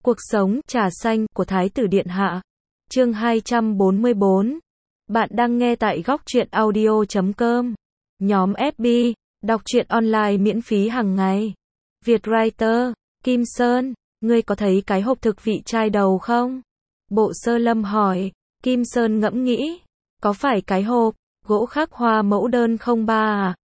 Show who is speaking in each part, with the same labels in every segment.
Speaker 1: Cuộc sống, trà xanh, của Thái tử Điện Hạ. Chương 244. Bạn đang nghe tại góc truyện audio.com. Nhóm FB, đọc truyện online miễn phí hàng ngày. Vietwriter, Kim Sơn, ngươi có thấy cái hộp thực vị chai đầu không? Bộ Sơ Lâm hỏi. Kim Sơn ngẫm nghĩ. Có phải cái hộp gỗ khắc hoa mẫu đơn không ba à?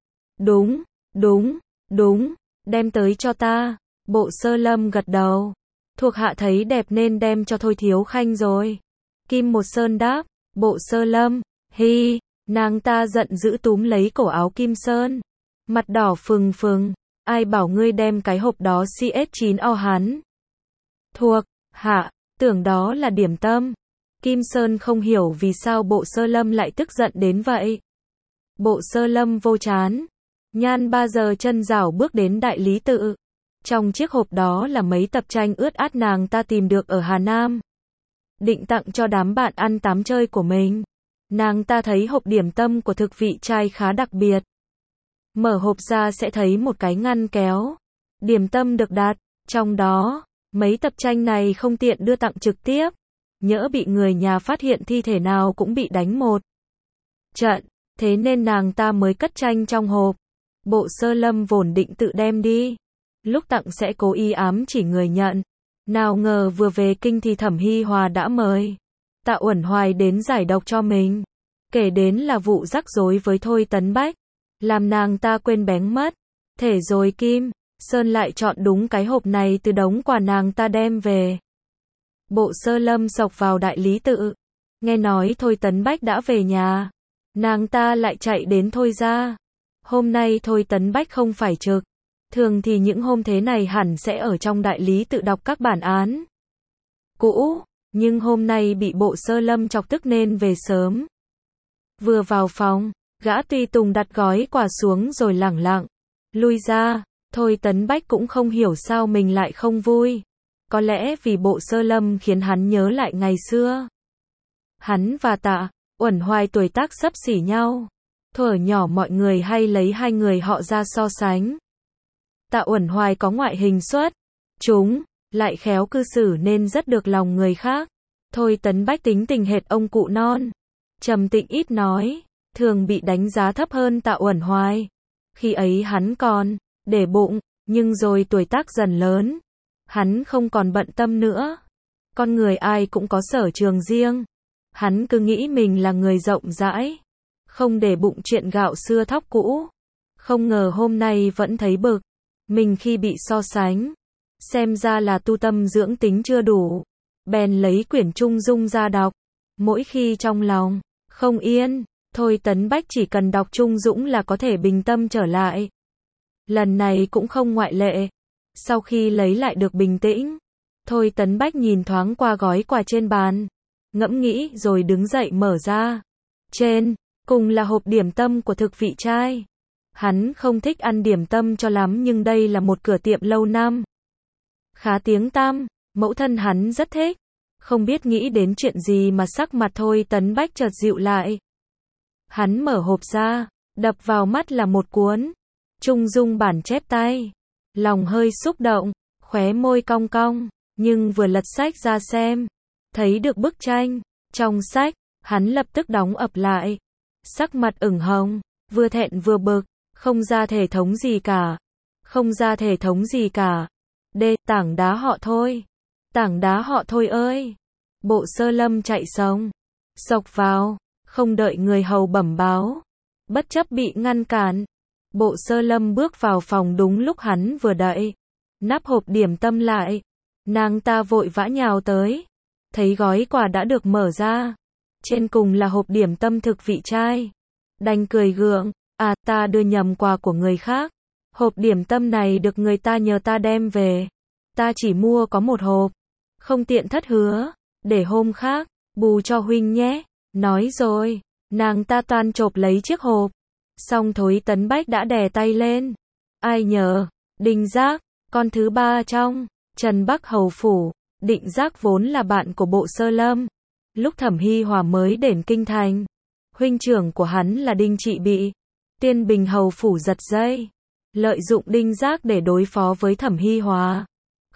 Speaker 1: Đúng, đem tới cho ta. Bộ Sơ Lâm gật đầu. Thuộc hạ thấy đẹp nên đem cho Thôi Thiếu Khanh rồi. Kim Một Sơn đáp. Bộ Sơ Lâm, hi, nàng ta giận dữ túm lấy cổ áo Kim Sơn. Mặt đỏ phừng phừng, ai bảo ngươi đem cái hộp đó CS9O hắn. Thuộc hạ, tưởng đó là điểm tâm. Kim Sơn không hiểu vì sao Bộ Sơ Lâm lại tức giận đến vậy. Bộ Sơ Lâm vô chán. Nhan 3 giờ chân rảo bước đến đại lý tự. Trong chiếc hộp đó là mấy tập tranh ướt át nàng ta tìm được ở Hà Nam. Định tặng cho đám bạn ăn tám chơi của mình. Nàng ta thấy hộp điểm tâm của thực vị trai khá đặc biệt. Mở hộp ra sẽ thấy một cái ngăn kéo. Điểm tâm được đặt trong đó. Mấy tập tranh này không tiện đưa tặng trực tiếp. Nhỡ bị người nhà phát hiện thi thể nào cũng bị đánh một trận. Thế nên nàng ta mới cất tranh trong hộp. Bộ Sơ Lâm vốn định tự đem đi. Lúc tặng sẽ cố ý ám chỉ người nhận. Nào ngờ vừa về kinh thì Thẩm Hi Hòa đã mời Tạ Uẩn Hoài đến giải độc cho mình. Kể đến là vụ rắc rối với Thôi Tấn Bách. Làm nàng ta quên bén mất. Thể rồi Kim Sơn lại chọn đúng cái hộp này từ đống quà nàng ta đem về. Bộ Sơ Lâm xộc vào đại lý tự. Nghe nói Thôi Tấn Bách đã về nhà. Nàng ta lại chạy đến Thôi gia. Hôm nay Thôi Tấn Bách không phải trực. Thường thì những hôm thế này hẳn sẽ ở trong đại lý tự đọc các bản án cũ, nhưng hôm nay bị Bộ Sơ Lâm chọc tức nên về sớm. Vừa vào phòng, gã tùy tùng đặt gói quà xuống rồi lẳng lặng lui ra. Thôi Tấn Bách cũng không hiểu sao mình lại không vui. Có lẽ vì Bộ Sơ Lâm khiến hắn nhớ lại ngày xưa. Hắn và Tạ Uẩn Hoài tuổi tác xấp xỉ nhau. Thuở nhỏ mọi người hay lấy hai người họ ra so sánh. Tạ Uẩn Hoài có ngoại hình xuất chúng, lại khéo cư xử nên rất được lòng người khác. Thôi Tấn Bách tính tình hệt ông cụ non, trầm tĩnh ít nói, thường bị đánh giá thấp hơn Tạ Uẩn Hoài. Khi ấy hắn còn để bụng, nhưng rồi tuổi tác dần lớn, hắn không còn bận tâm nữa. Con người ai cũng có sở trường riêng. Hắn cứ nghĩ mình là người rộng rãi, không để bụng chuyện gạo xưa thóc cũ. Không ngờ hôm nay vẫn thấy bực mình khi bị so sánh. Xem ra là tu tâm dưỡng tính chưa đủ. Bèn lấy quyển Trung Dung ra đọc. Mỗi khi trong lòng không yên, Thôi Tấn Bách chỉ cần đọc Trung Dũng là có thể bình tâm trở lại. Lần này cũng không ngoại lệ. Sau khi lấy lại được bình tĩnh, Thôi Tấn Bách nhìn thoáng qua gói quà trên bàn, ngẫm nghĩ rồi đứng dậy mở ra. Trên cùng là hộp điểm tâm của thực vị trai. Hắn không thích ăn điểm tâm cho lắm nhưng đây là một cửa tiệm lâu năm khá tiếng tăm, mẫu thân hắn rất thích. Không biết nghĩ đến chuyện gì mà sắc mặt Thôi Tấn Bách chợt dịu lại. Hắn mở hộp ra, đập vào mắt là một cuốn Trung Dung bản chép tay. Lòng hơi xúc động, khóe môi cong cong, nhưng vừa lật sách ra xem, thấy được bức tranh trong sách, hắn lập tức đóng ập lại. Sắc mặt ửng hồng, vừa thẹn vừa bực. Không ra thể thống gì cả. Tảng đá họ Thôi. Tảng đá họ Thôi ơi. Bộ Sơ Lâm chạy xộc vào, không đợi người hầu bẩm báo. Bất chấp bị ngăn cản, Bộ Sơ Lâm bước vào phòng đúng lúc hắn vừa đậy nắp hộp điểm tâm lại. Nàng ta vội vã nhào tới. Thấy gói quà đã được mở ra. Trên cùng là hộp điểm tâm thực vị trai. Đành cười gượng. À, ta đưa nhầm quà của người khác. Hộp điểm tâm này được người ta nhờ ta đem về. Ta chỉ mua có một hộp. Không tiện thất hứa. Để hôm khác, bù cho huynh nhé. Nói rồi, nàng ta toan chộp lấy chiếc hộp. Xong Thôi Tấn Bách đã đè tay lên. Ai nhờ, Đinh Giác, con thứ ba trong Trần Bắc Hầu Phủ. Định Giác vốn là bạn của Bộ Sơ Lâm. Lúc Thẩm Hi Hòa mới đến kinh thành, huynh trưởng của hắn là Đinh Trị bị Tiên Bình Hầu Phủ giật dây, lợi dụng Đinh Giác để đối phó với Thẩm Hi Hòa.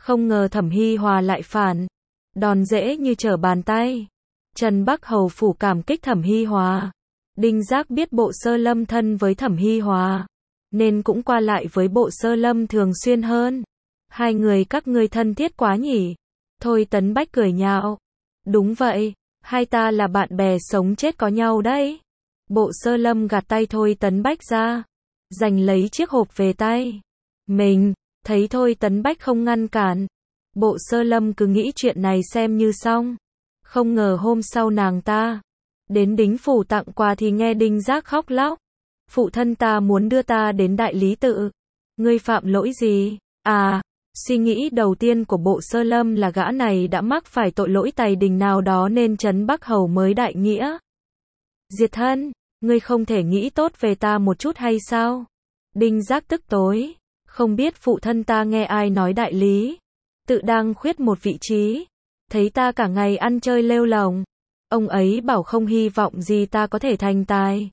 Speaker 1: Không ngờ Thẩm Hi Hòa lại phản. Đòn dễ như trở bàn tay. Trần Bắc Hầu phủ cảm kích Thẩm Hi Hòa. Đinh Giác biết Bộ Sơ Lâm thân với Thẩm Hi Hòa, nên cũng qua lại với Bộ Sơ Lâm thường xuyên hơn. Hai người các ngươi thân thiết quá nhỉ? Thôi Tấn Bách cười nhạo. Đúng vậy, hai ta là bạn bè sống chết có nhau đấy. Bộ Sơ Lâm gạt tay Thôi Tấn Bách ra, giành lấy chiếc hộp về tay mình. Thấy Thôi Tấn Bách không ngăn cản, Bộ Sơ Lâm cứ nghĩ chuyện này xem như xong. Không ngờ hôm sau nàng ta đến Đính phủ tặng quà thì nghe Đinh Giác khóc lóc. Phụ thân ta muốn đưa ta đến đại lý tự. Ngươi phạm lỗi gì? À, suy nghĩ đầu tiên của Bộ Sơ Lâm là gã này đã mắc phải tội lỗi tày đình nào đó nên Trấn Bắc Hầu mới đại nghĩa diệt thân. Ngươi không thể nghĩ tốt về ta một chút hay sao? Đinh Giác tức tối. Không biết phụ thân ta nghe ai nói đại lý tự đang khuyết một vị trí. Thấy ta cả ngày ăn chơi lêu lồng. Ông ấy bảo không hy vọng gì ta có thể thành tài.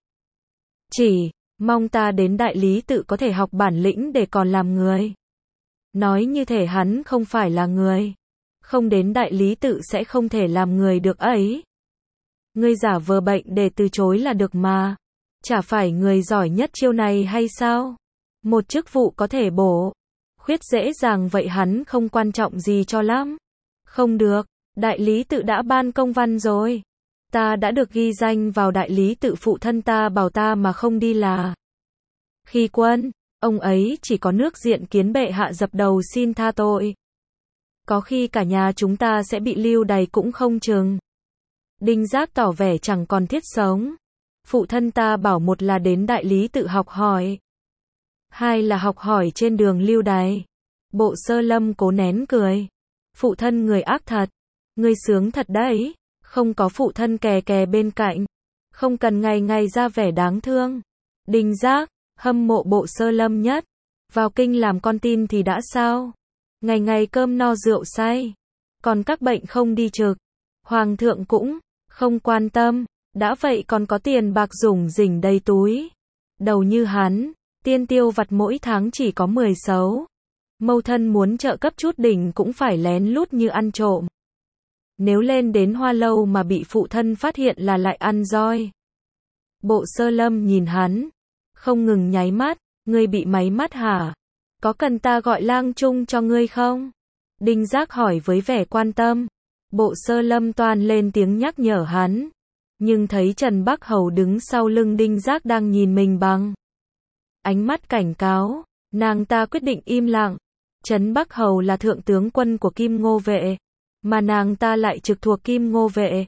Speaker 1: Chỉ mong ta đến đại lý tự có thể học bản lĩnh để còn làm người. Nói như thể hắn không phải là người. Không đến đại lý tự sẽ không thể làm người được ấy. Ngươi giả vờ bệnh để từ chối là được mà. Chả phải người giỏi nhất chiêu này hay sao? Một chức vụ có thể bổ khuyết dễ dàng vậy hắn không quan trọng gì cho lắm. Không được, đại lý tự đã ban công văn rồi. Ta đã được ghi danh vào đại lý tự, phụ thân ta bảo ta mà không đi là khi quân. Ông ấy chỉ có nước diện kiến bệ hạ dập đầu xin tha tội. Có khi cả nhà chúng ta sẽ bị lưu đày cũng không chừng. Đinh Giác tỏ vẻ chẳng còn thiết sống. Phụ thân ta bảo một là đến đại lý tự học hỏi, hai là học hỏi trên đường lưu đày. Bộ Sơ Lâm cố nén cười. Phụ thân người ác thật. Ngươi sướng thật đấy. Không có phụ thân kè kè bên cạnh. Không cần ngày ngày ra vẻ đáng thương. Đinh Giác hâm mộ Bộ Sơ Lâm nhất. Vào kinh làm con tin thì đã sao? Ngày ngày cơm no rượu say. Còn các bệnh không đi trực. Hoàng thượng cũng không quan tâm. Đã vậy còn có tiền bạc rủng rỉnh đầy túi. Đầu như hắn, tiền tiêu vặt mỗi tháng chỉ có 10 sấu. Mâu thân muốn trợ cấp chút đỉnh cũng phải lén lút như ăn trộm. Nếu lên đến Hoa Lâu mà bị phụ thân phát hiện là lại ăn roi. Bộ Sơ Lâm nhìn hắn, không ngừng nháy mắt. Ngươi bị máy mắt hả? Có cần ta gọi lang trung cho ngươi không? Đinh Giác hỏi với vẻ quan tâm. Bộ Sơ Lâm toan lên tiếng nhắc nhở hắn, nhưng thấy Trần Bắc Hầu đứng sau lưng Đinh Giác đang nhìn mình bằng ánh mắt cảnh cáo. Nàng ta quyết định im lặng. Trấn Bắc Hầu là thượng tướng quân của Kim Ngô Vệ, mà nàng ta lại trực thuộc Kim Ngô Vệ.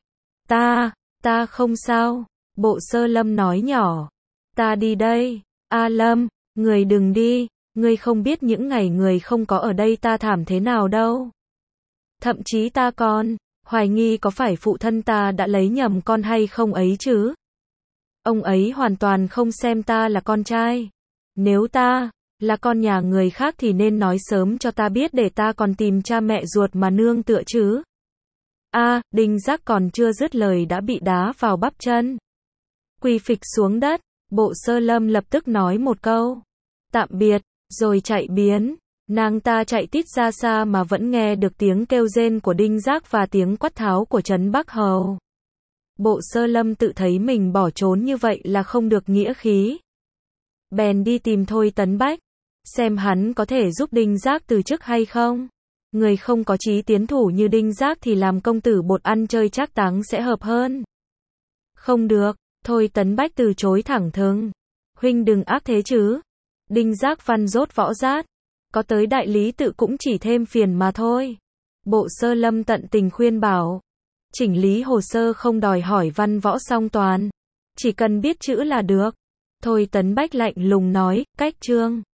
Speaker 1: Ta không sao. Bộ Sơ Lâm nói nhỏ. Ta đi đây. A Lâm, người đừng đi. Ngươi không biết những ngày người không có ở đây ta thảm thế nào đâu. Thậm chí ta còn hoài nghi có phải phụ thân ta đã lấy nhầm con hay không ấy chứ. Ông ấy hoàn toàn không xem ta là con trai. Nếu ta là con nhà người khác thì nên nói sớm cho ta biết để ta còn tìm cha mẹ ruột mà nương tựa chứ. Đinh Giác còn chưa dứt lời đã bị đá vào bắp chân. Quỳ phịch xuống đất. Bộ Sơ Lâm lập tức nói một câu tạm biệt, rồi chạy biến. Nàng ta chạy tít ra xa mà vẫn nghe được tiếng kêu rên của Đinh Giác và tiếng quát tháo của Trấn Bắc Hầu. Bộ Sơ Lâm tự thấy mình bỏ trốn như vậy là không được nghĩa khí. Bèn đi tìm Thôi Tấn Bách, xem hắn có thể giúp Đinh Giác từ chức hay không. Người không có chí tiến thủ như Đinh Giác thì làm công tử bột ăn chơi trác táng sẽ hợp hơn. Không được, Thôi Tấn Bách từ chối thẳng thừng. Huynh đừng ác thế chứ. Đinh Giác văn dốt võ rát. Có tới đại lý tự cũng chỉ thêm phiền mà thôi. Bộ Sơ Lâm tận tình khuyên bảo. Chỉnh lý hồ sơ không đòi hỏi văn võ song toàn. Chỉ cần biết chữ là được. Thôi Tấn Bách lạnh lùng nói, cách chương.